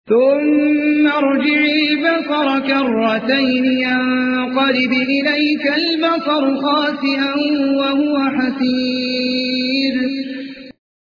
ثم ارجعي البصر كرتين ينقلب إليك البصر خاسئا وهو حسير